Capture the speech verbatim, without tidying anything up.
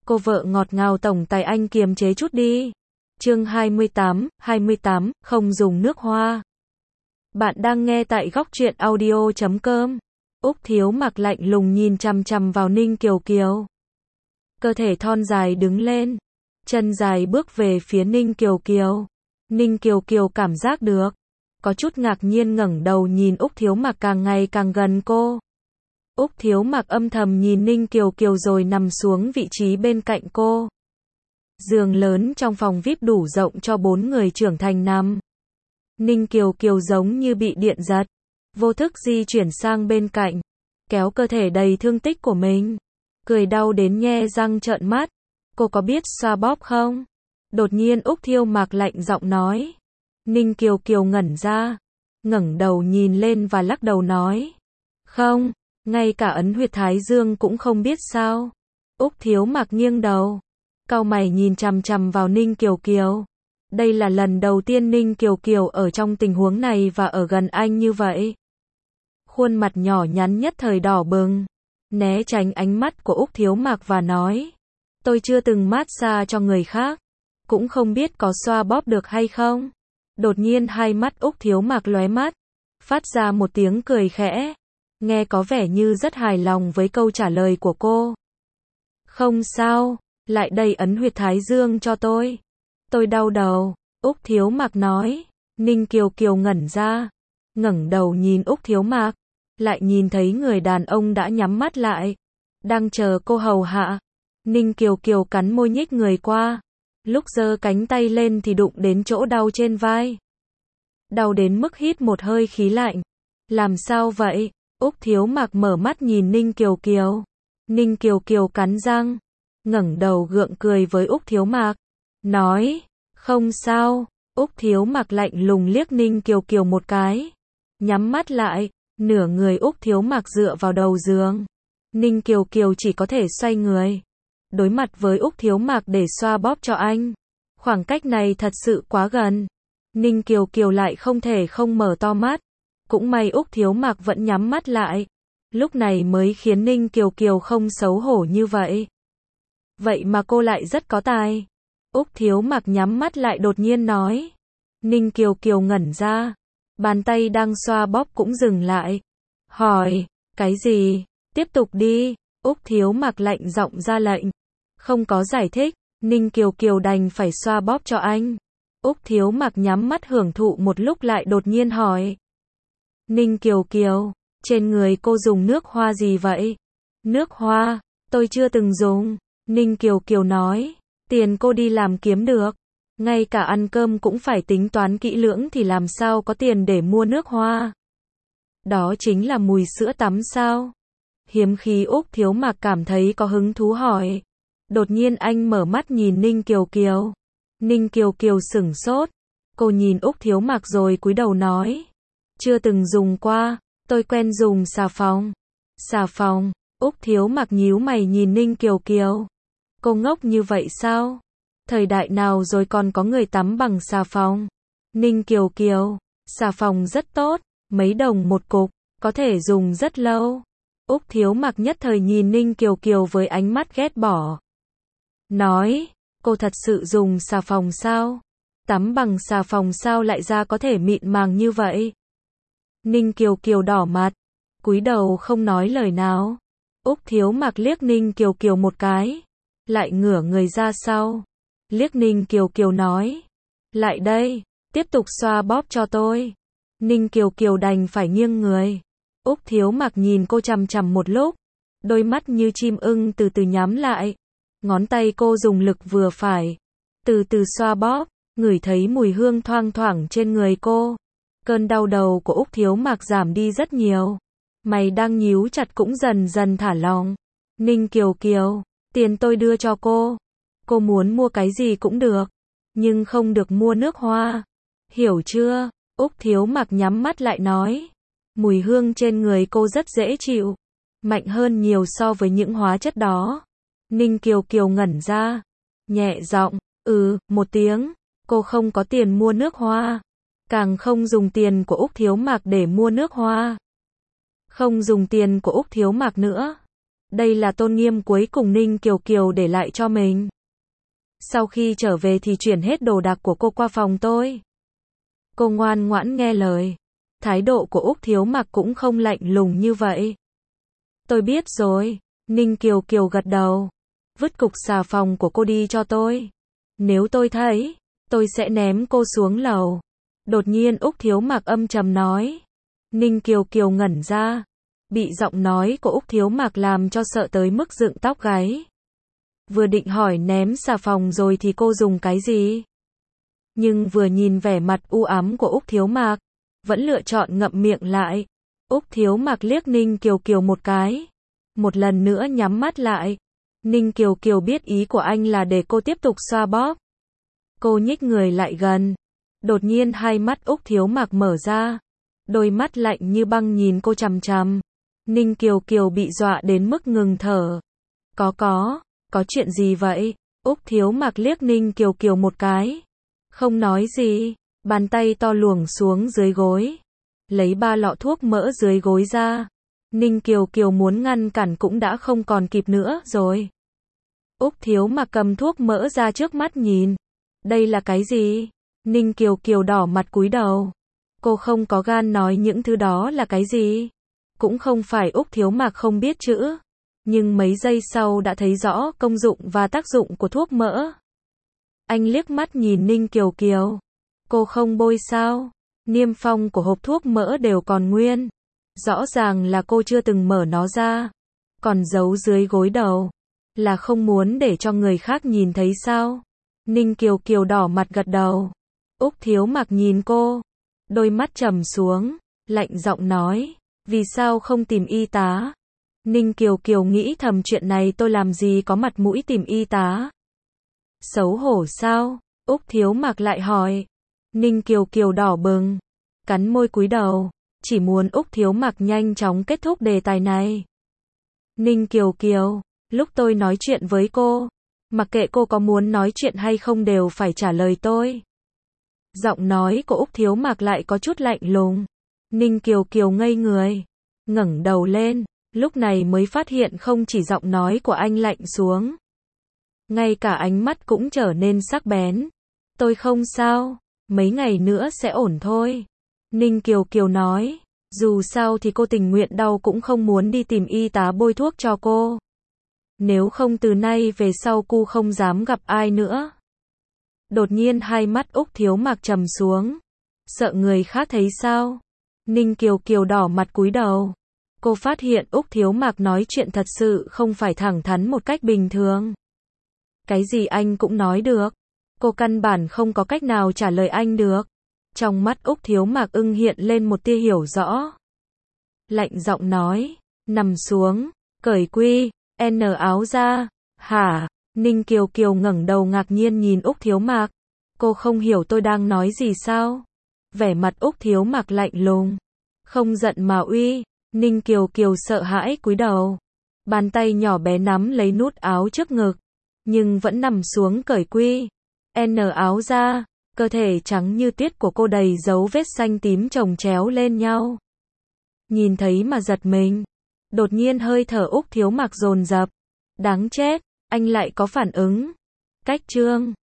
Cô vợ ngọt ngào tổng tài anh kiềm chế chút đi. Chương hai mươi tám, hai mươi tám, không dùng nước hoa. Bạn đang nghe tại góc truyện audio chấm com. Úc Thiếu Mặc lạnh lùng nhìn chằm chằm vào Ninh Kiều Kiều. Cơ thể thon dài đứng lên, chân dài bước về phía Ninh Kiều Kiều. Ninh Kiều Kiều cảm giác được, có chút ngạc nhiên ngẩng đầu nhìn Úc Thiếu Mặc càng ngày càng gần cô. Úc Thiếu Mặc âm thầm nhìn Ninh Kiều Kiều rồi nằm xuống vị trí bên cạnh cô. Giường lớn trong phòng vi ai pi đủ rộng cho bốn người trưởng thành nằm. Ninh Kiều Kiều giống như bị điện giật, vô thức di chuyển sang bên cạnh, kéo cơ thể đầy thương tích của mình, cười đau đến nhe răng trợn mắt. Cô có biết xoa bóp không? Đột nhiên Úc Thiếu Mặc lạnh giọng nói. Ninh Kiều Kiều ngẩn ra, ngẩng đầu nhìn lên và lắc đầu nói. Không, ngay cả ấn huyệt thái dương cũng không biết sao. Úc Thiếu Mặc nghiêng đầu, cau mày nhìn chằm chằm vào Ninh Kiều Kiều. Đây là lần đầu tiên Ninh Kiều Kiều ở trong tình huống này và ở gần anh như vậy. Khuôn mặt nhỏ nhắn nhất thời đỏ bừng, né tránh ánh mắt của Úc Thiếu Mặc và nói. Tôi chưa từng massage cho người khác, cũng không biết có xoa bóp được hay không. Đột nhiên hai mắt Úc Thiếu Mặc lóe mắt, phát ra một tiếng cười khẽ, nghe có vẻ như rất hài lòng với câu trả lời của cô. Không sao, lại đây ấn huyệt thái dương cho tôi. Tôi đau đầu, Úc Thiếu Mặc nói. Ninh Kiều Kiều ngẩn ra, ngẩng đầu nhìn Úc Thiếu Mặc, lại nhìn thấy người đàn ông đã nhắm mắt lại, đang chờ cô hầu hạ. Ninh Kiều Kiều cắn môi nhích người qua, lúc giơ cánh tay lên thì đụng đến chỗ đau trên vai. Đau đến mức hít một hơi khí lạnh. Làm sao vậy? Úc Thiếu Mặc mở mắt nhìn Ninh Kiều Kiều. Ninh Kiều Kiều cắn răng, ngẩng đầu gượng cười với Úc Thiếu Mặc, nói, không sao. Úc Thiếu Mặc lạnh lùng liếc Ninh Kiều Kiều một cái, nhắm mắt lại, nửa người Úc Thiếu Mặc dựa vào đầu giường. Ninh Kiều Kiều chỉ có thể xoay người, đối mặt với Úc Thiếu Mặc để xoa bóp cho anh. Khoảng cách này thật sự quá gần. Ninh Kiều Kiều lại không thể không mở to mắt. Cũng may Úc Thiếu Mặc vẫn nhắm mắt lại. Lúc này mới khiến Ninh Kiều Kiều không xấu hổ như vậy. Vậy mà cô lại rất có tài. Úc Thiếu Mặc nhắm mắt lại đột nhiên nói. Ninh Kiều Kiều ngẩn ra, bàn tay đang xoa bóp cũng dừng lại. Hỏi, cái gì? Tiếp tục đi. Úc Thiếu Mặc lạnh giọng ra lệnh. Không có giải thích, Ninh Kiều Kiều đành phải xoa bóp cho anh. Úc Thiếu Mặc nhắm mắt hưởng thụ một lúc lại đột nhiên hỏi. Ninh Kiều Kiều, trên người cô dùng nước hoa gì vậy? Nước hoa, tôi chưa từng dùng. Ninh Kiều Kiều nói, tiền cô đi làm kiếm được. Ngay cả ăn cơm cũng phải tính toán kỹ lưỡng thì làm sao có tiền để mua nước hoa. Đó chính là mùi sữa tắm sao? Hiếm khi Úc Thiếu Mặc cảm thấy có hứng thú hỏi. Đột nhiên anh mở mắt nhìn Ninh Kiều Kiều. Ninh Kiều Kiều sửng sốt. Cô nhìn Úc Thiếu Mặc rồi cúi đầu nói. Chưa từng dùng qua, tôi quen dùng xà phòng. Xà phòng, Úc Thiếu Mặc nhíu mày nhìn Ninh Kiều Kiều. Cô ngốc như vậy sao? Thời đại nào rồi còn có người tắm bằng xà phòng? Ninh Kiều Kiều, xà phòng rất tốt, mấy đồng một cục, có thể dùng rất lâu. Úc Thiếu Mặc nhất thời nhìn Ninh Kiều Kiều với ánh mắt ghét bỏ. Nói, cô thật sự dùng xà phòng sao? Tắm bằng xà phòng sao lại ra có thể mịn màng như vậy? Ninh Kiều Kiều đỏ mặt, cúi đầu không nói lời nào. Úc Thiếu Mặc liếc Ninh Kiều Kiều một cái, lại ngửa người ra sau. Liếc Ninh Kiều Kiều nói, lại đây, tiếp tục xoa bóp cho tôi. Ninh Kiều Kiều đành phải nghiêng người. Úc Thiếu Mặc nhìn cô chằm chằm một lúc, đôi mắt như chim ưng từ từ nhắm lại. Ngón tay cô dùng lực vừa phải, từ từ xoa bóp, ngửi thấy mùi hương thoang thoảng trên người cô. Cơn đau đầu của Úc Thiếu Mặc giảm đi rất nhiều. Mày đang nhíu chặt cũng dần dần thả lỏng. Ninh Kiều Kiều, tiền tôi đưa cho cô. Cô muốn mua cái gì cũng được, nhưng không được mua nước hoa. Hiểu chưa? Úc Thiếu Mặc nhắm mắt lại nói. Mùi hương trên người cô rất dễ chịu, mạnh hơn nhiều so với những hóa chất đó. Ninh Kiều Kiều ngẩn ra, nhẹ giọng, ừ, một tiếng. Cô không có tiền mua nước hoa, càng không dùng tiền của Úc Thiếu Mặc để mua nước hoa. Không dùng tiền của Úc Thiếu Mặc nữa. Đây là tôn nghiêm cuối cùng Ninh Kiều Kiều để lại cho mình. Sau khi trở về thì chuyển hết đồ đạc của cô qua phòng tôi. Cô ngoan ngoãn nghe lời. Thái độ của Úc Thiếu Mặc cũng không lạnh lùng như vậy. Tôi biết rồi. Ninh Kiều Kiều gật đầu. Vứt cục xà phòng của cô đi cho tôi. Nếu tôi thấy, tôi sẽ ném cô xuống lầu. Đột nhiên Úc Thiếu Mặc âm trầm nói. Ninh Kiều Kiều ngẩn ra. Bị giọng nói của Úc Thiếu Mặc làm cho sợ tới mức dựng tóc gáy. Vừa định hỏi ném xà phòng rồi thì cô dùng cái gì? Nhưng vừa nhìn vẻ mặt u ám của Úc Thiếu Mặc, vẫn lựa chọn ngậm miệng lại. Úc Thiếu Mặc liếc Ninh Kiều Kiều một cái. Một lần nữa nhắm mắt lại. Ninh Kiều Kiều biết ý của anh là để cô tiếp tục xoa bóp. Cô nhích người lại gần. Đột nhiên hai mắt Úc Thiếu Mặc mở ra. Đôi mắt lạnh như băng nhìn cô chằm chằm. Ninh Kiều Kiều bị dọa đến mức ngừng thở. Có có, có chuyện gì vậy? Úc Thiếu Mặc liếc Ninh Kiều Kiều một cái. Không nói gì, bàn tay to luồn xuống dưới gối. Lấy ba lọ thuốc mỡ dưới gối ra. Ninh Kiều Kiều muốn ngăn cản cũng đã không còn kịp nữa rồi. Úc Thiếu Mặc cầm thuốc mỡ ra trước mắt nhìn. Đây là cái gì? Ninh Kiều Kiều đỏ mặt cúi đầu. Cô không có gan nói những thứ đó là cái gì. Cũng không phải Úc Thiếu Mặc không biết chữ. Nhưng mấy giây sau đã thấy rõ công dụng và tác dụng của thuốc mỡ. Anh liếc mắt nhìn Ninh Kiều Kiều. Cô không bôi sao? Niêm phong của hộp thuốc mỡ đều còn nguyên. Rõ ràng là cô chưa từng mở nó ra. Còn giấu dưới gối đầu. Là không muốn để cho người khác nhìn thấy sao? Ninh Kiều Kiều đỏ mặt gật đầu. Úc Thiếu Mặc nhìn cô. Đôi mắt trầm xuống. Lạnh giọng nói. Vì sao không tìm y tá? Ninh Kiều Kiều nghĩ thầm chuyện này tôi làm gì có mặt mũi tìm y tá? Xấu hổ sao? Úc Thiếu Mặc lại hỏi. Ninh Kiều Kiều đỏ bừng. Cắn môi cúi đầu. Chỉ muốn Úc Thiếu Mặc nhanh chóng kết thúc đề tài này. Ninh Kiều Kiều. Lúc tôi nói chuyện với cô. Mặc kệ cô có muốn nói chuyện hay không đều phải trả lời tôi. Giọng nói của Úc Thiếu Mặc lại có chút lạnh lùng. Ninh Kiều Kiều ngây người. Ngẩng đầu lên. Lúc này mới phát hiện không chỉ giọng nói của anh lạnh xuống. Ngay cả ánh mắt cũng trở nên sắc bén. Tôi không sao. Mấy ngày nữa sẽ ổn thôi. Ninh Kiều Kiều nói. Dù sao thì cô tình nguyện đau cũng không muốn đi tìm y tá bôi thuốc cho cô. Nếu không từ nay về sau cô không dám gặp ai nữa. Đột nhiên hai mắt Úc Thiếu Mặc trầm xuống. Sợ người khác thấy sao? Ninh Kiều Kiều đỏ mặt cúi đầu. Cô phát hiện Úc Thiếu Mặc nói chuyện thật sự không phải thẳng thắn một cách bình thường. Cái gì anh cũng nói được. Cô căn bản không có cách nào trả lời anh được. Trong mắt Úc Thiếu Mặc ưng hiện lên một tia hiểu rõ. Lạnh giọng nói. Nằm xuống. Cởi quy. N áo ra. Hả? Ninh Kiều Kiều ngẩng đầu ngạc nhiên nhìn Úc Thiếu Mặc. Cô không hiểu tôi đang nói gì sao? Vẻ mặt Úc Thiếu Mặc lạnh lùng. Không giận mà uy. Ninh Kiều Kiều sợ hãi cúi đầu. Bàn tay nhỏ bé nắm lấy nút áo trước ngực. Nhưng vẫn nằm xuống cởi quy. N áo ra. Cơ thể trắng như tuyết của cô đầy dấu vết xanh tím chồng chéo lên nhau. Nhìn thấy mà giật mình. Đột nhiên hơi thở Úc Thiếu Mặc dồn dập. Đáng chết. Anh lại có phản ứng. Cách chương